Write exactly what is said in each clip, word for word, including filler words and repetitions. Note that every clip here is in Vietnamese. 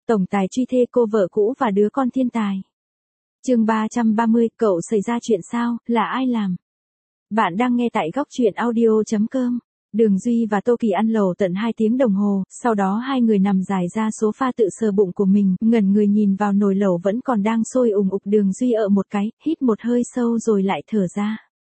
tổng tài truy thê cô vợ cũ và đứa con thiên tài. Chương ba trăm ba mươi, cậu xảy ra chuyện sao, là ai làm? Bạn đang nghe tại góc truyện audio chấm com. Đường Duy và Tô Kỳ ăn lẩu tận hai tiếng đồng hồ, sau đó hai người nằm dài ra sofa tự sờ bụng của mình, ngẩn người nhìn vào nồi lẩu vẫn còn đang sôi ùng ục. Đường Duy ợ một cái, hít một hơi sâu rồi lại thở ra.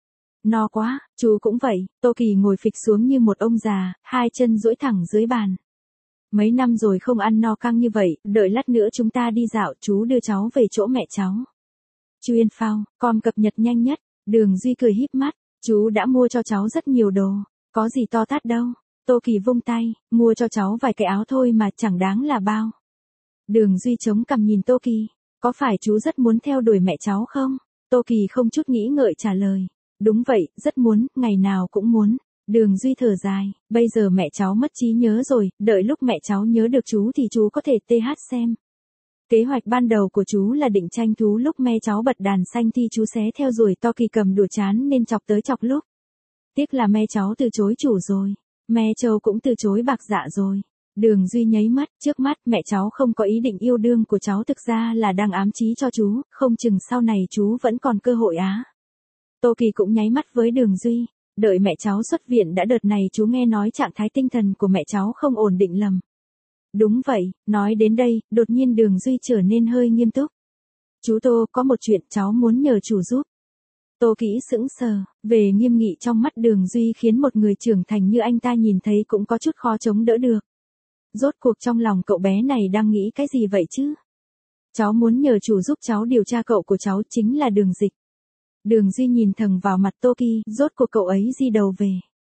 No quá, chú cũng vậy. Tô Kỳ ngồi phịch xuống như một ông già, hai chân duỗi thẳng dưới bàn. Mấy năm rồi không ăn no căng như vậy, đợi lát nữa chúng ta đi dạo, chú đưa cháu về chỗ mẹ cháu. Chu Yên Phao, com cập nhật nhanh nhất. Đường Duy cười híp mắt, chú đã mua cho cháu rất nhiều đồ, có gì to tát đâu. Tô Kỳ vung tay, mua cho cháu vài cái áo thôi mà chẳng đáng là bao. Đường Duy chống cằm nhìn Tô Kỳ, có phải chú rất muốn theo đuổi mẹ cháu không? Tô Kỳ không chút nghĩ ngợi trả lời, đúng vậy, rất muốn, ngày nào cũng muốn. Đường Duy thở dài, bây giờ mẹ cháu mất trí nhớ rồi, đợi lúc mẹ cháu nhớ được chú thì chú có thể tê hát xem. Kế hoạch ban đầu của chú là định tranh thú lúc me cháu bật đàn xanh thì chú xé theo rồi. Tô Kỳ cầm đùa chán nên chọc tới chọc lúc. Tiếc là me cháu từ chối chủ rồi, me châu cũng từ chối bạc dạ rồi. Đường Duy nháy mắt, trước mắt mẹ cháu không có ý định yêu đương của cháu, thực ra là đang ám chí cho chú, không chừng sau này chú vẫn còn cơ hội á. Tô Kỳ cũng nháy mắt với Đường Duy, đợi mẹ cháu xuất viện đã, đợt này chú nghe nói trạng thái tinh thần của mẹ cháu không ổn định lắm. Đúng vậy, nói đến đây, đột nhiên Đường Duy trở nên hơi nghiêm túc. Chú Tô, có một chuyện cháu muốn nhờ chú giúp. Tô Kỹ sững sờ, về nghiêm nghị trong mắt Đường Duy khiến một người trưởng thành như anh ta nhìn thấy cũng có chút khó chống đỡ được. Rốt cuộc trong lòng cậu bé này đang nghĩ cái gì vậy chứ? Cháu muốn nhờ chú giúp cháu điều tra cậu của cháu, chính là Đường Dịch. Đường Duy nhìn thẳng vào mặt Tô Kỳ, rốt cuộc cậu ấy di đầu về.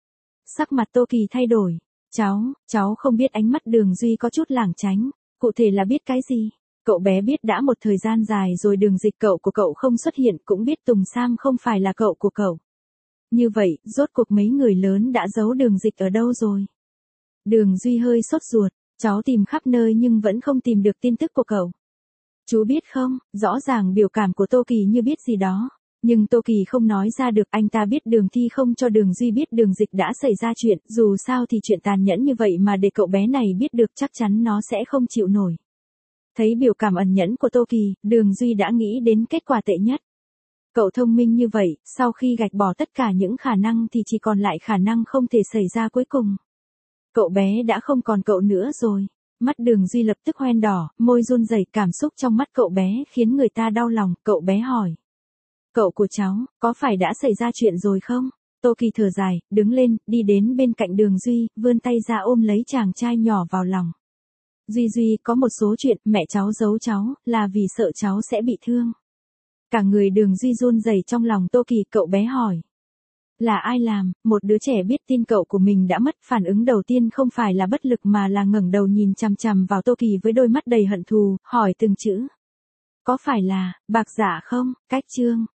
Sắc mặt Tô Kỳ thay đổi. Cháu, cháu không biết. Ánh mắt Đường Duy có chút lảng tránh, cụ thể là biết cái gì? Cậu bé biết đã một thời gian dài rồi Đường Dịch cậu của cậu không xuất hiện, cũng biết Tùng Sam không phải là cậu của cậu. Như vậy, rốt cuộc mấy người lớn đã giấu Đường Dịch ở đâu rồi? Đường Duy hơi sốt ruột, cháu tìm khắp nơi nhưng vẫn không tìm được tin tức của cậu. Chú biết không, rõ ràng biểu cảm của Tô Kỳ như biết gì đó. Nhưng Tô Kỳ không nói ra được, anh ta biết Đường Thi không cho Đường Duy biết Đường Dịch đã xảy ra chuyện, dù sao thì chuyện tàn nhẫn như vậy mà để cậu bé này biết được chắc chắn nó sẽ không chịu nổi. Thấy biểu cảm ẩn nhẫn của Tô Kỳ, Đường Duy đã nghĩ đến kết quả tệ nhất. Cậu thông minh như vậy, sau khi gạch bỏ tất cả những khả năng thì chỉ còn lại khả năng không thể xảy ra cuối cùng. Cậu bé đã không còn cậu nữa rồi. Mắt Đường Duy lập tức hoen đỏ, môi run rẩy, cảm xúc trong mắt cậu bé khiến người ta đau lòng. Cậu bé hỏi, cậu của cháu, có phải đã xảy ra chuyện rồi không? Tô Kỳ thở dài, đứng lên, đi đến bên cạnh Đường Duy, vươn tay ra ôm lấy chàng trai nhỏ vào lòng. Duy Duy, có một số chuyện, mẹ cháu giấu cháu, là vì sợ cháu sẽ bị thương. Cả người Đường Duy run rẩy trong lòng Tô Kỳ. Cậu bé hỏi, là ai làm? Một đứa trẻ biết tin cậu của mình đã mất, phản ứng đầu tiên không phải là bất lực mà là ngẩng đầu nhìn chằm chằm vào Tô Kỳ với đôi mắt đầy hận thù, hỏi từng chữ. Có phải là, bạc dạ không? Cách chương.